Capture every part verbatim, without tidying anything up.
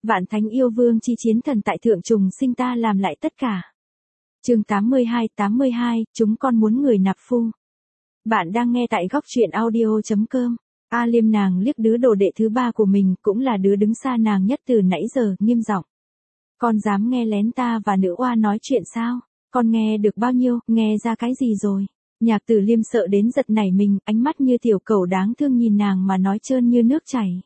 Vạn thánh yêu vương chi chiến thần tại thượng trùng sinh ta làm lại tất cả. Chương tám mươi hai tám mươi hai, chúng con muốn người nạp phu. Bạn đang nghe tại góc truyện audio chấm com. A Liêm nàng liếc đứa đồ đệ thứ ba của mình, cũng là đứa đứng xa nàng nhất từ nãy giờ, nghiêm giọng. Con dám nghe lén ta và nữ oa nói chuyện sao? Con nghe được bao nhiêu, nghe ra cái gì rồi? Nhạc Tử Liêm sợ đến giật nảy mình, ánh mắt như tiểu cẩu đáng thương nhìn nàng mà nói trơn như nước chảy.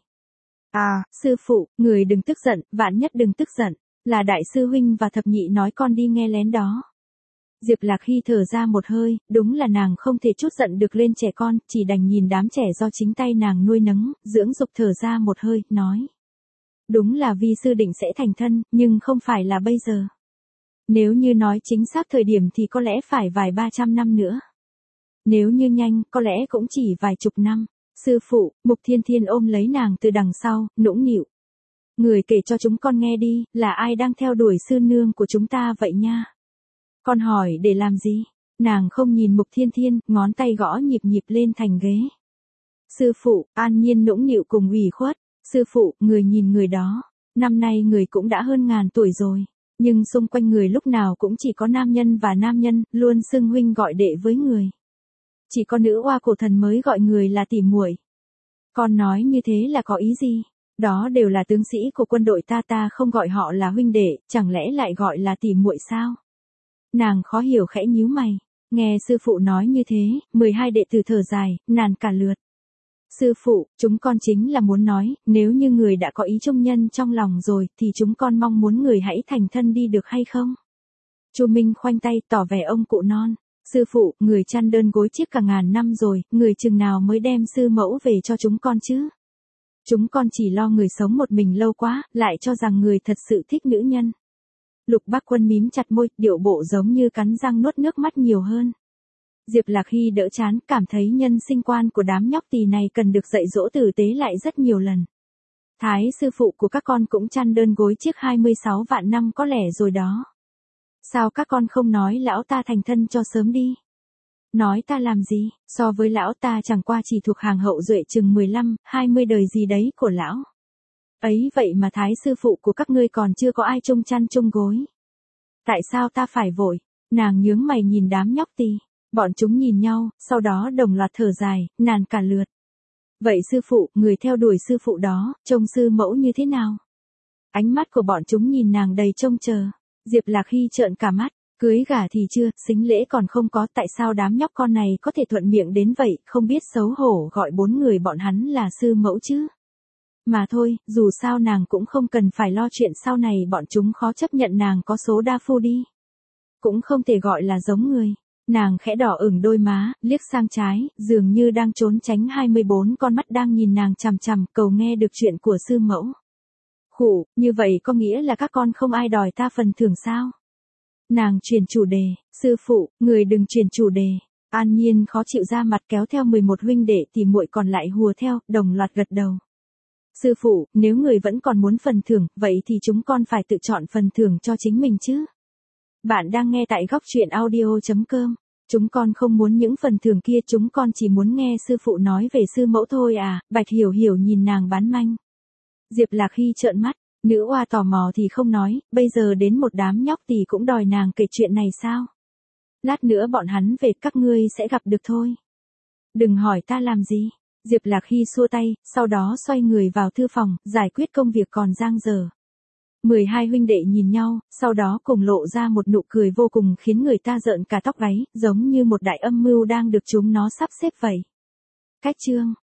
À, sư phụ, người đừng tức giận, vạn nhất đừng tức giận, là đại sư huynh và thập nhị nói con đi nghe lén đó. Diệp Lạc Hy thở ra một hơi, đúng là nàng không thể chút giận được lên trẻ con, chỉ đành nhìn đám trẻ do chính tay nàng nuôi nấng, dưỡng dục, thở ra một hơi, nói. Đúng là vi sư định sẽ thành thân, nhưng không phải là bây giờ. Nếu như nói chính xác thời điểm thì có lẽ phải vài ba trăm năm nữa. Nếu như nhanh, có lẽ cũng chỉ vài chục năm. Sư phụ, Mục Thiên Thiên ôm lấy nàng từ đằng sau, nũng nịu. Người kể cho chúng con nghe đi, là ai đang theo đuổi sư nương của chúng ta vậy nha? Con hỏi để làm gì? Nàng không nhìn Mục Thiên Thiên, ngón tay gõ nhịp nhịp lên thành ghế. Sư phụ, An Nhiên nũng nịu cùng ủy khuất. Sư phụ, người nhìn người đó. Năm nay người cũng đã hơn ngàn tuổi rồi. Nhưng xung quanh người lúc nào cũng chỉ có nam nhân và nam nhân, luôn xưng huynh gọi đệ với người. Chỉ có nữ oa cổ thần mới gọi người là tỷ muội. Con nói như thế là có ý gì? Đó đều là tướng sĩ của quân đội ta, ta không gọi họ là huynh đệ, chẳng lẽ lại gọi là tỷ muội sao? Nàng khó hiểu khẽ nhíu mày. Nghe sư phụ nói như thế, mười hai đệ tử thở dài, nản cả lượt. Sư phụ, chúng con chính là muốn nói, nếu như người đã có ý trung nhân trong lòng rồi, thì chúng con mong muốn người hãy thành thân đi được hay không? Chu Minh khoanh tay tỏ vẻ ông cụ non. Sư phụ, người chăn đơn gối chiếc cả ngàn năm rồi, người chừng nào mới đem sư mẫu về cho chúng con chứ? Chúng con chỉ lo người sống một mình lâu quá, lại cho rằng người thật sự thích nữ nhân. Lục Bác Quân mím chặt môi, điệu bộ giống như cắn răng nuốt nước mắt nhiều hơn. Diệp Lạc Hy đỡ chán, cảm thấy nhân sinh quan của đám nhóc tỳ này cần được dạy dỗ tử tế lại rất nhiều lần. Thái sư phụ của các con cũng chăn đơn gối chiếc hai mươi sáu vạn năm có lẽ rồi đó. Sao các con không nói lão ta thành thân cho sớm đi? Nói ta làm gì, so với lão ta chẳng qua chỉ thuộc hàng hậu duệ chừng mười lăm, hai mươi đời gì đấy của lão. Ấy vậy mà thái sư phụ của các ngươi còn chưa có ai chung chăn chung gối. Tại sao ta phải vội? Nàng nhướng mày nhìn đám nhóc tỳ. Bọn chúng nhìn nhau, sau đó đồng loạt thở dài, nản cả lượt. Vậy sư phụ, người theo đuổi sư phụ đó, trông sư mẫu như thế nào? Ánh mắt của bọn chúng nhìn nàng đầy trông chờ. Diệp Lạc Hy trợn cả mắt, cưới gả thì chưa, sính lễ còn không có, tại sao đám nhóc con này có thể thuận miệng đến vậy, không biết xấu hổ gọi bốn người bọn hắn là sư mẫu chứ? Mà thôi, dù sao nàng cũng không cần phải lo chuyện sau này bọn chúng khó chấp nhận nàng có số đa phu đi. Cũng không thể gọi là giống người. Nàng khẽ đỏ ửng đôi má, liếc sang trái, dường như đang trốn tránh hai mươi bốn con mắt đang nhìn nàng chằm chằm, cầu nghe được chuyện của sư mẫu. Khủ, như vậy có nghĩa là các con không ai đòi ta phần thưởng sao? Nàng chuyển chủ đề, sư phụ, người đừng chuyển chủ đề. An Nhiên khó chịu ra mặt kéo theo mười một huynh đệ thì muội còn lại hùa theo, đồng loạt gật đầu. Sư phụ, nếu người vẫn còn muốn phần thưởng, vậy thì chúng con phải tự chọn phần thưởng cho chính mình chứ. Bạn đang nghe tại góc truyện audio chấm com. Chúng con không muốn những phần thưởng kia, chúng con chỉ muốn nghe sư phụ nói về sư mẫu thôi à. Bạch Hiểu Hiểu nhìn nàng bán manh. Diệp Lạc Hy trợn mắt, nữ oa tò mò thì không nói, bây giờ đến một đám nhóc tỳ cũng đòi nàng kể chuyện này sao? Lát nữa bọn hắn về các ngươi sẽ gặp được thôi. Đừng hỏi ta làm gì. Diệp Lạc Hy xua tay, sau đó xoay người vào thư phòng, giải quyết công việc còn dang dở. mười hai huynh đệ nhìn nhau, sau đó cùng lộ ra một nụ cười vô cùng khiến người ta rợn cả tóc gáy, giống như một đại âm mưu đang được chúng nó sắp xếp vậy. Cách chương